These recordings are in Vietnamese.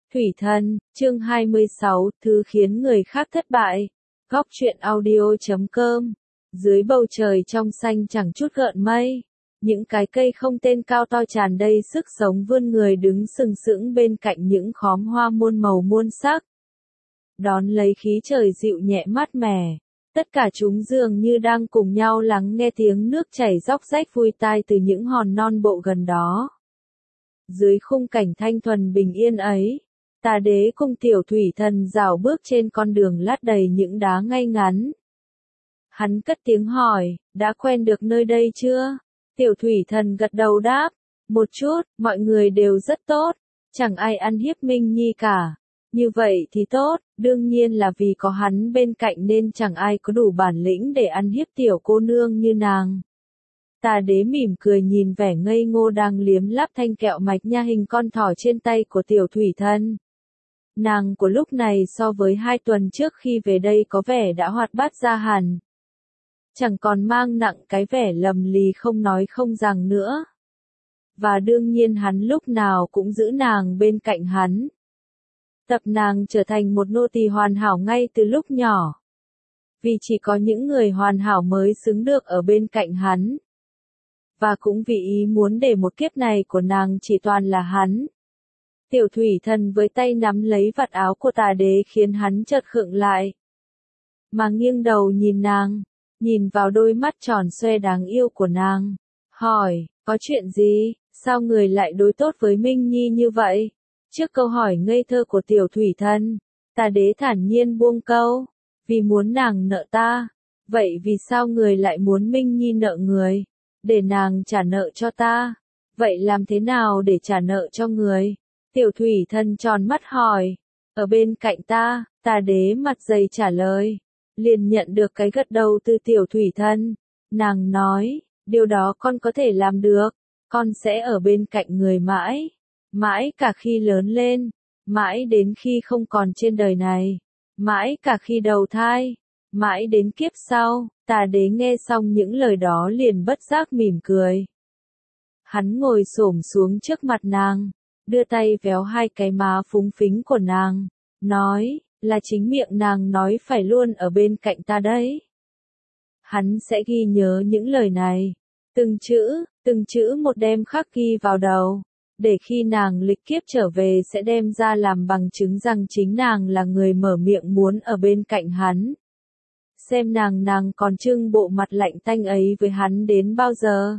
Thủy Thân, chương 26, thứ khiến người khác thất bại. Góc truyện audio.com. Dưới bầu trời trong xanh chẳng chút gợn mây, những cái cây không tên cao to tràn đầy sức sống vươn người đứng sừng sững bên cạnh những khóm hoa muôn màu muôn sắc. Đón lấy khí trời dịu nhẹ mát mẻ, tất cả chúng dường như đang cùng nhau lắng nghe tiếng nước chảy róc rách vui tai từ những hòn non bộ gần đó. Dưới khung cảnh thanh thuần bình yên ấy, Tà Đế cùng Tiểu Thủy Thần rảo bước trên con đường lát đầy những đá ngay ngắn. Hắn cất tiếng hỏi, đã quen được nơi đây chưa? Tiểu Thủy Thần gật đầu đáp, một chút, mọi người đều rất tốt, chẳng ai ăn hiếp Minh Nhi cả. Như vậy thì tốt, đương nhiên là vì có hắn bên cạnh nên chẳng ai có đủ bản lĩnh để ăn hiếp tiểu cô nương như nàng. Tà Đế mỉm cười nhìn vẻ ngây ngô đang liếm láp thanh kẹo mạch nha hình con thỏ trên tay của Tiểu Thủy Thân. Nàng của lúc này so với 2 tuần trước khi về đây có vẻ đã hoạt bát ra hẳn. Chẳng còn mang nặng cái vẻ lầm lì không nói không rằng nữa. Và đương nhiên hắn lúc nào cũng giữ nàng bên cạnh hắn. Tập nàng trở thành một nô tỳ hoàn hảo ngay từ lúc nhỏ. Vì chỉ có những người hoàn hảo mới xứng được ở bên cạnh hắn. Và cũng vì ý muốn để một kiếp này của nàng chỉ toàn là hắn. Tiểu Thủy Thần với tay nắm lấy vạt áo của Tà Đế khiến hắn chợt khựng lại. Mà nghiêng đầu nhìn nàng, nhìn vào đôi mắt tròn xoe đáng yêu của nàng, hỏi, có chuyện gì, sao người lại đối tốt với Minh Nhi như vậy? Trước câu hỏi ngây thơ của Tiểu Thủy Thần, Tà Đế thản nhiên buông câu, vì muốn nàng nợ ta. Vậy vì sao người lại muốn Minh Nhi nợ người? Để nàng trả nợ cho ta. Vậy làm thế nào để trả nợ cho người? Tiểu Thủy Thần tròn mắt hỏi. Ở bên cạnh ta, Tà Đế mặt dày trả lời. Liền nhận được cái gật đầu từ Tiểu Thủy Thần. Nàng nói, điều đó con có thể làm được. Con sẽ ở bên cạnh người mãi. Mãi cả khi lớn lên. Mãi đến khi không còn trên đời này. Mãi cả khi đầu thai. Mãi đến kiếp sau. Tà Đế nghe xong những lời đó liền bất giác mỉm cười. Hắn ngồi xổm xuống trước mặt nàng, đưa tay véo 2 cái má phúng phính của nàng, nói, là chính miệng nàng nói phải luôn ở bên cạnh ta đấy. Hắn sẽ ghi nhớ những lời này, từng chữ một đem khắc ghi vào đầu, để khi nàng lịch kiếp trở về sẽ đem ra làm bằng chứng rằng chính nàng là người mở miệng muốn ở bên cạnh hắn. Xem nàng còn trưng bộ mặt lạnh tanh ấy với hắn đến bao giờ.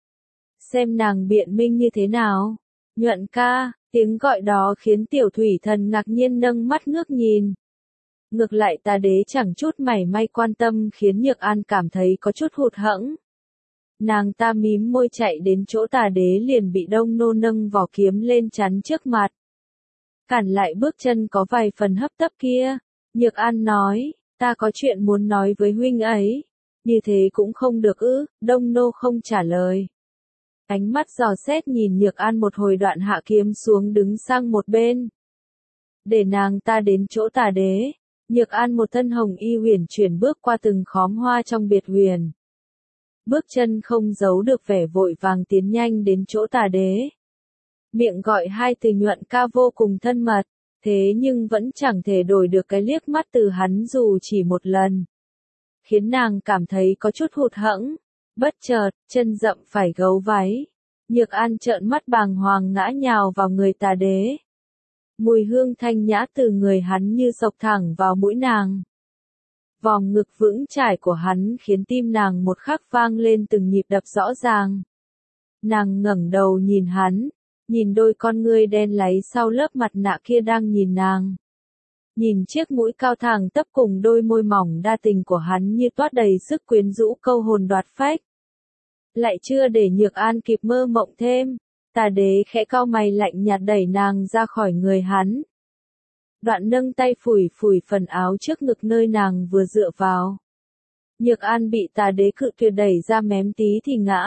Xem nàng biện minh như thế nào. Nhuận ca, tiếng gọi đó khiến Tiểu Thủy Thần ngạc nhiên nâng mắt ngước nhìn. Ngược lại Tà Đế chẳng chút mảy may quan tâm khiến Nhược An cảm thấy có chút hụt hẫng. Nàng ta mím môi chạy đến chỗ Tà Đế liền bị Đông Nô nâng vỏ kiếm lên chắn trước mặt. Cản lại bước chân có vài phần hấp tấp kia. Nhược An nói, ta có chuyện muốn nói với huynh ấy. Như thế cũng không được ư? Đông Nô không trả lời. Ánh mắt dò xét nhìn Nhược An một hồi đoạn hạ kiếm xuống đứng sang một bên. Để nàng ta đến chỗ Tà Đế. Nhược An một thân hồng y huyền chuyển bước qua từng khóm hoa trong biệt huyền. Bước chân không giấu được vẻ vội vàng tiến nhanh đến chỗ Tà Đế. Miệng gọi 2 từ nhuận ca vô cùng thân mật, thế nhưng vẫn chẳng thể đổi được cái liếc mắt từ hắn dù chỉ một lần. Khiến nàng cảm thấy có chút hụt hẫng. Bất chợt, chân dậm phải gấu váy. Nhược An trợn mắt bàng hoàng ngã nhào vào người Tà Đế. Mùi hương thanh nhã từ người hắn như xộc thẳng vào mũi nàng. Vòng ngực vững chãi của hắn khiến tim nàng một khắc vang lên từng nhịp đập rõ ràng. Nàng ngẩng đầu nhìn hắn, nhìn đôi con ngươi đen láy sau lớp mặt nạ kia đang nhìn nàng. Nhìn chiếc mũi cao thẳng tắp cùng đôi môi mỏng đa tình của hắn như toát đầy sức quyến rũ câu hồn đoạt phách. Lại chưa để Nhược An kịp mơ mộng thêm, Tà Đế khẽ cau mày lạnh nhạt đẩy nàng ra khỏi người hắn. Đoạn nâng tay phủi phủi phần áo trước ngực nơi nàng vừa dựa vào. Nhược An bị Tà Đế cự tuyệt đẩy ra mém tí thì ngã.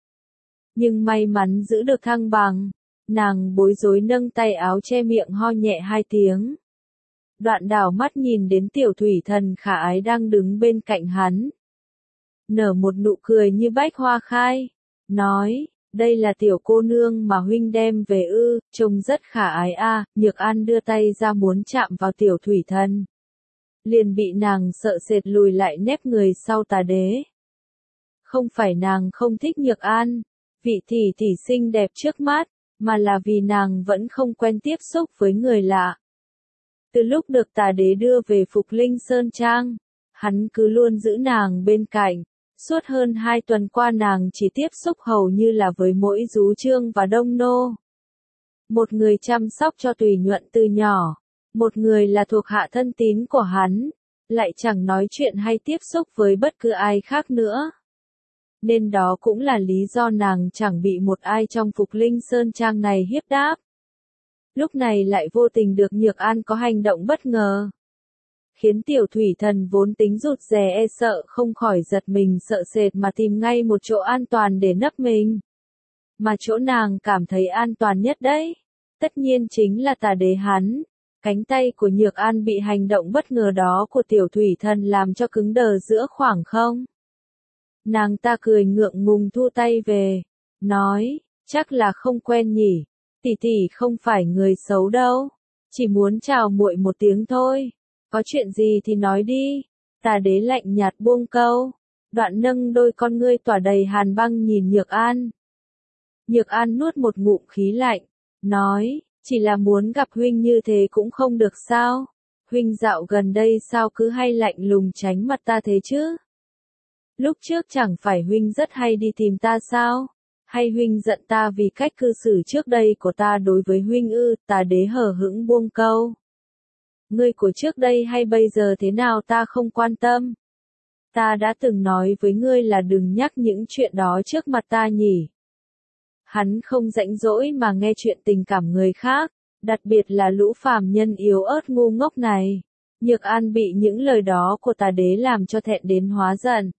Nhưng may mắn giữ được thăng bằng, nàng bối rối nâng tay áo che miệng ho nhẹ 2 tiếng. Đoạn đảo mắt nhìn đến Tiểu Thủy Thần khả ái đang đứng bên cạnh hắn. Nở một nụ cười như bách hoa khai, nói, Đây là tiểu cô nương mà huynh đem về ư, trông rất khả ái a. Nhược An đưa tay ra muốn chạm vào tiểu thủy thần. Liền bị nàng sợ sệt lùi lại nép người sau Tà Đế. Không phải nàng không thích Nhược An, vị tỷ tỷ xinh đẹp trước mắt, mà là vì nàng vẫn không quen tiếp xúc với người lạ. Từ lúc được Tà Đế đưa về Phục Linh Sơn Trang, hắn cứ luôn giữ nàng bên cạnh. Suốt hơn 2 tuần qua nàng chỉ tiếp xúc hầu như là với mỗi Dú Trương và Đông Nô. Một người chăm sóc cho Tùy Nhuận từ nhỏ, một người là thuộc hạ thân tín của hắn, lại chẳng nói chuyện hay tiếp xúc với bất cứ ai khác nữa. Nên đó cũng là lý do nàng chẳng bị một ai trong Phục Linh Sơn Trang này hiếp đáp. Lúc này lại vô tình được Nhược An có hành động bất ngờ. Khiến tiểu thủy thần vốn tính rụt rè e sợ không khỏi giật mình sợ sệt mà tìm ngay một chỗ an toàn để nấp mình. Mà chỗ nàng cảm thấy an toàn nhất đấy, tất nhiên chính là Tà Đế hắn. Cánh tay của Nhược An bị hành động bất ngờ đó của tiểu thủy thần làm cho cứng đờ giữa khoảng không. Nàng ta cười ngượng ngùng thu tay về, nói, chắc là không quen nhỉ, tỷ tỷ không phải người xấu đâu, chỉ muốn chào muội một tiếng thôi. Có chuyện gì thì nói đi. Tà Đế lạnh nhạt buông câu, đoạn nâng đôi con ngươi tỏa đầy hàn băng nhìn Nhược An. Nhược An nuốt một ngụm khí lạnh, nói, chỉ là muốn gặp huynh như thế cũng không được sao? Huynh dạo gần đây sao cứ hay lạnh lùng tránh mặt ta thế chứ? Lúc trước chẳng phải huynh rất hay đi tìm ta sao? Hay huynh giận ta vì cách cư xử trước đây của ta đối với huynh ư? Tà Đế hờ hững buông câu. Ngươi của trước đây hay bây giờ thế nào ta không quan tâm. Ta đã từng nói với ngươi là đừng nhắc những chuyện đó trước mặt ta nhỉ. Hắn không rãnh rỗi mà nghe chuyện tình cảm người khác, đặc biệt là lũ phàm nhân yếu ớt ngu ngốc này. Nhược An bị những lời đó của Tà Đế làm cho thẹn đến hóa giận.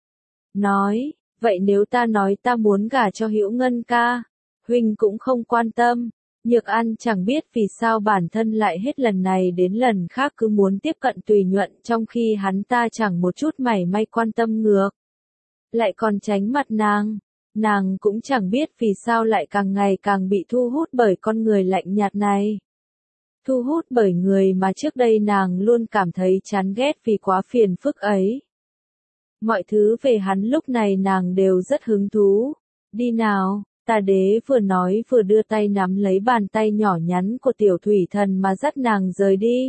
Nói, vậy nếu ta nói ta muốn gả cho Hữu Ngân ca, huynh cũng không quan tâm. Nhược An chẳng biết vì sao bản thân lại hết lần này đến lần khác cứ muốn tiếp cận Tùy Nhuận trong khi hắn ta chẳng một chút mảy may quan tâm ngược. Lại còn tránh mặt nàng cũng chẳng biết vì sao lại càng ngày càng bị thu hút bởi con người lạnh nhạt này. Thu hút bởi người mà trước đây nàng luôn cảm thấy chán ghét vì quá phiền phức ấy. Mọi thứ về hắn lúc này nàng đều rất hứng thú. Đi nào. Tà Đế vừa nói vừa đưa tay nắm lấy bàn tay nhỏ nhắn của tiểu thủy thần mà dắt nàng rời đi.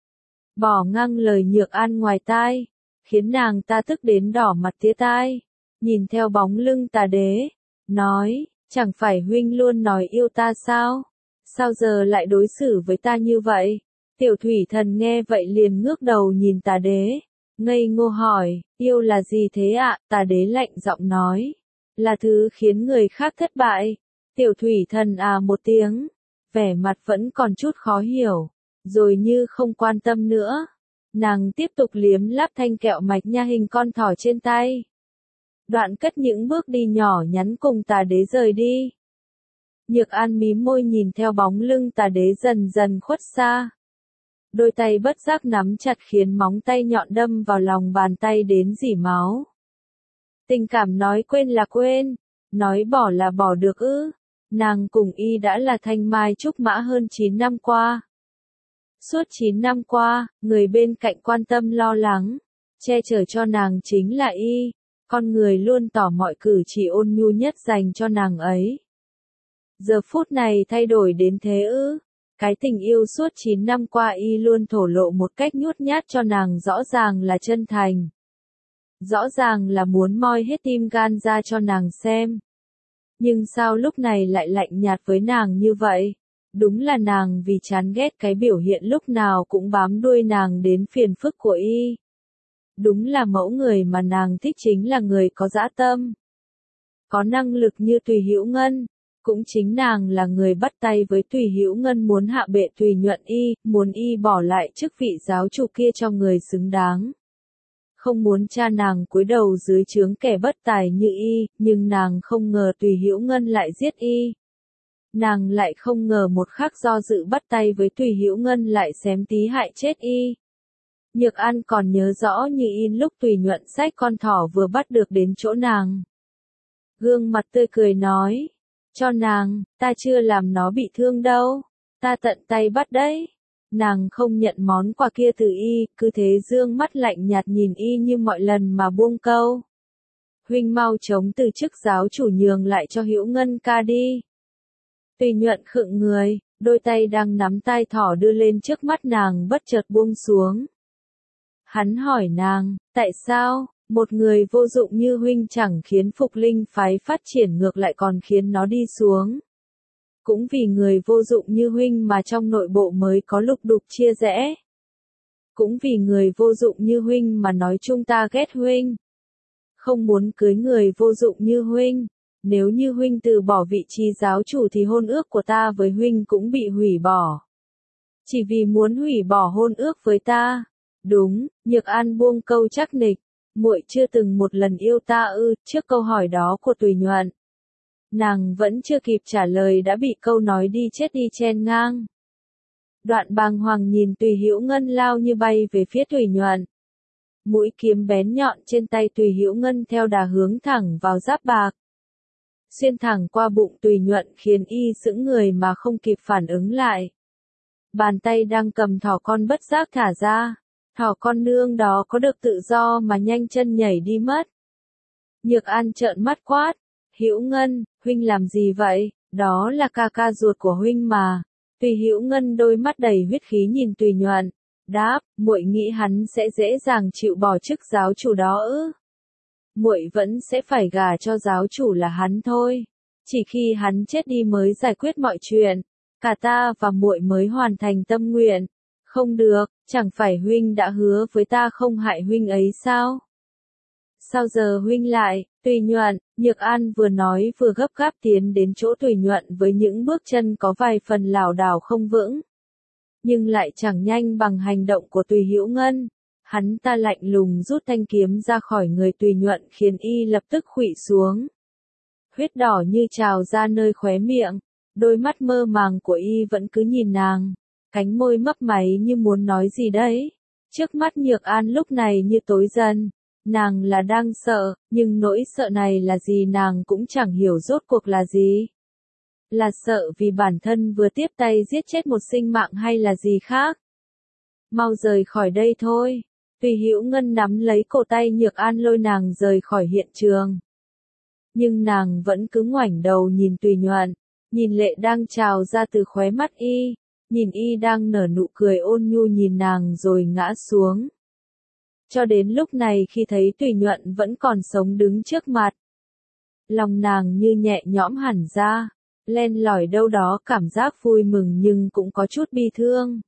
Bỏ ngang lời Nhược An ngoài tai, khiến nàng ta tức đến đỏ mặt tía tai. Nhìn theo bóng lưng Tà Đế, nói, chẳng phải huynh luôn nói yêu ta sao? Sao giờ lại đối xử với ta như vậy? Tiểu thủy thần nghe vậy liền ngước đầu nhìn Tà Đế, ngây ngô hỏi, yêu là gì thế ạ? Tà Đế lạnh giọng nói. Là thứ khiến người khác thất bại. Tiểu thủy thần à một tiếng, vẻ mặt vẫn còn chút khó hiểu, rồi như không quan tâm nữa. Nàng tiếp tục liếm láp thanh kẹo mạch nha hình con thỏ trên tay. Đoạn cất những bước đi nhỏ nhắn cùng Tà Đế rời đi. Nhược An mím môi nhìn theo bóng lưng Tà Đế dần dần khuất xa. Đôi tay bất giác nắm chặt khiến móng tay nhọn đâm vào lòng bàn tay đến rỉ máu. Tình cảm nói quên là quên, nói bỏ là bỏ được ư. Nàng cùng y đã là thanh mai trúc mã hơn 9 năm qua. Suốt 9 năm qua, người bên cạnh quan tâm lo lắng, che chở cho nàng chính là y, con người luôn tỏ mọi cử chỉ ôn nhu nhất dành cho nàng ấy. Giờ phút này thay đổi đến thế ư? Cái tình yêu suốt 9 năm qua y luôn thổ lộ một cách nhút nhát cho nàng rõ ràng là chân thành. Rõ ràng là muốn moi hết tim gan ra cho nàng xem. Nhưng sao lúc này lại lạnh nhạt với nàng như vậy? Đúng là nàng vì chán ghét cái biểu hiện lúc nào cũng bám đuôi nàng đến phiền phức của y. Đúng là mẫu người mà nàng thích chính là người có dã tâm. Có năng lực như Tùy Hữu Ngân. Cũng chính nàng là người bắt tay với Tùy Hữu Ngân muốn hạ bệ Tùy Nhuận y, muốn y bỏ lại chức vị giáo chủ kia cho người xứng đáng. Không muốn cha nàng cúi đầu dưới trướng kẻ bất tài như y, nhưng nàng không ngờ Tùy Hữu Ngân lại giết y. Nàng lại không ngờ một khắc do dự bắt tay với Tùy Hữu Ngân lại xém tí hại chết y. Nhược An còn nhớ rõ như in lúc Tùy Nhuận xách con thỏ vừa bắt được đến chỗ nàng. gương mặt tươi cười nói. Cho nàng, ta chưa làm nó bị thương đâu. Ta tận tay bắt đấy. Nàng không nhận món quà kia từ y, cứ thế dương mắt lạnh nhạt nhìn y như mọi lần mà buông câu. Huynh mau chống từ chức giáo chủ nhường lại cho Hữu Ngân ca đi. Tùy Nhuận khựng người, đôi tay đang nắm tai thỏ đưa lên trước mắt nàng bất chợt buông xuống. Hắn hỏi nàng, tại sao, một người vô dụng như huynh chẳng khiến Phục Linh phái phát triển ngược lại còn khiến nó đi xuống. Cũng vì người vô dụng như huynh mà trong nội bộ mới có lục đục chia rẽ. Cũng vì người vô dụng như huynh mà nói chung ta ghét huynh. Không muốn cưới người vô dụng như huynh. Nếu như huynh từ bỏ vị trí giáo chủ thì hôn ước của ta với huynh cũng bị hủy bỏ. Chỉ vì muốn hủy bỏ hôn ước với ta. Đúng, Nhược An buông câu chắc nịch. Muội chưa từng một lần yêu ta ư? Trước câu hỏi đó của Tùy Nhuận, nàng vẫn chưa kịp trả lời đã bị câu nói đi chết đi chen ngang. Đoạn bàng hoàng nhìn Tùy Hữu Ngân lao như bay về phía Tùy Nhuận. Mũi kiếm bén nhọn trên tay Tùy Hữu Ngân theo đà hướng thẳng vào giáp bạc. Xuyên thẳng qua bụng Tùy Nhuận khiến y sững người mà không kịp phản ứng lại. Bàn tay đang cầm thỏ con bất giác thả ra. Thỏ con nương đó có được tự do mà nhanh chân nhảy đi mất. Nhược An trợn mắt quát. Hữu Ngân, huynh làm gì vậy? Đó là ca ca ruột của huynh mà. Tùy Hữu Ngân đôi mắt đầy huyết khí nhìn Tùy Nhuận. Đáp, muội nghĩ hắn sẽ dễ dàng chịu bỏ chức giáo chủ đó ư? Muội vẫn sẽ phải gả cho giáo chủ là hắn thôi. Chỉ khi hắn chết đi mới giải quyết mọi chuyện. Cả ta và muội mới hoàn thành tâm nguyện. Không được, chẳng phải huynh đã hứa với ta không hại huynh ấy sao? Sao giờ huynh lại? Tùy Nhuận, Nhược An vừa nói vừa gấp gáp tiến đến chỗ Tùy Nhuận với những bước chân có vài phần lảo đảo không vững. Nhưng lại chẳng nhanh bằng hành động của Tùy Hữu Ngân. Hắn ta lạnh lùng rút thanh kiếm ra khỏi người Tùy Nhuận khiến y lập tức khuỵu xuống. Huyết đỏ như trào ra nơi khóe miệng, đôi mắt mơ màng của y vẫn cứ nhìn nàng, cánh môi mấp máy như muốn nói gì đấy. Trước mắt Nhược An lúc này như tối dần. Nàng là đang sợ, nhưng nỗi sợ này là gì nàng cũng chẳng hiểu rốt cuộc là gì. Là sợ vì bản thân vừa tiếp tay giết chết một sinh mạng hay là gì khác? Mau rời khỏi đây thôi. Tùy Hữu Ngân nắm lấy cổ tay Nhược An lôi nàng rời khỏi hiện trường. Nhưng nàng vẫn cứ ngoảnh đầu nhìn Tùy Nhuận, nhìn lệ đang trào ra từ khóe mắt y, nhìn y đang nở nụ cười ôn nhu nhìn nàng rồi ngã xuống. Cho đến lúc này khi thấy Tùy Nhuận vẫn còn sống đứng trước mặt, lòng nàng như nhẹ nhõm hẳn ra, len lỏi đâu đó cảm giác vui mừng nhưng cũng có chút bi thương.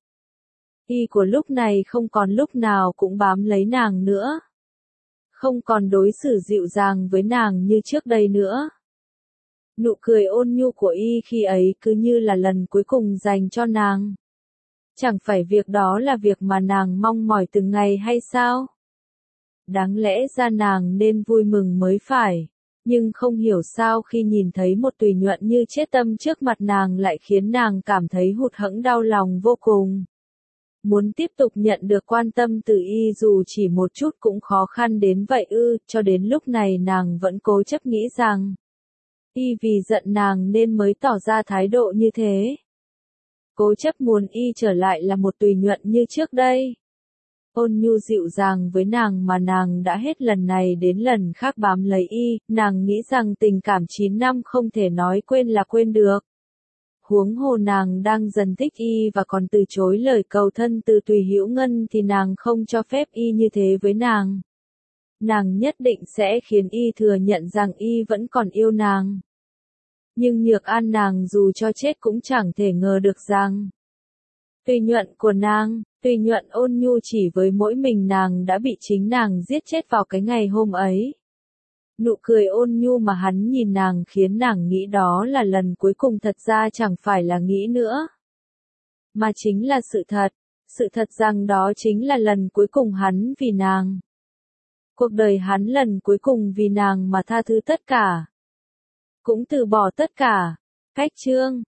Y của lúc này không còn lúc nào cũng bám lấy nàng nữa. Không còn đối xử dịu dàng với nàng như trước đây nữa. Nụ cười ôn nhu của y khi ấy cứ như là lần cuối cùng dành cho nàng. Chẳng phải việc đó là việc mà nàng mong mỏi từng ngày hay sao? Đáng lẽ ra nàng nên vui mừng mới phải. Nhưng không hiểu sao khi nhìn thấy một Tùy Nhuận như chết tâm trước mặt nàng lại khiến nàng cảm thấy hụt hẫng đau lòng vô cùng. Muốn tiếp tục nhận được quan tâm từ y dù chỉ một chút cũng khó khăn đến vậy ư, cho đến lúc này nàng vẫn cố chấp nghĩ rằng y vì giận nàng nên mới tỏ ra thái độ như thế. Cố chấp muốn y trở lại là một Tùy Nhuận như trước đây. Ôn nhu dịu dàng với nàng mà nàng đã hết lần này đến lần khác bám lấy y, nàng nghĩ rằng tình cảm 9 năm không thể nói quên là quên được. Huống hồ nàng đang dần thích y và còn từ chối lời cầu thân từ Tùy Hữu Ngân thì nàng không cho phép y như thế với nàng. Nàng nhất định sẽ khiến y thừa nhận rằng y vẫn còn yêu nàng. Nhưng Nhược An nàng dù cho chết cũng chẳng thể ngờ được rằng Tùy Nhuận của nàng, Tùy Nhuận ôn nhu chỉ với mỗi mình nàng đã bị chính nàng giết chết vào cái ngày hôm ấy. Nụ cười ôn nhu mà hắn nhìn nàng khiến nàng nghĩ đó là lần cuối cùng thật ra chẳng phải là nghĩ nữa. Mà chính là sự thật rằng đó chính là lần cuối cùng hắn vì nàng. Cuộc đời hắn lần cuối cùng vì nàng mà tha thứ tất cả. Cũng từ bỏ tất cả. Cách chương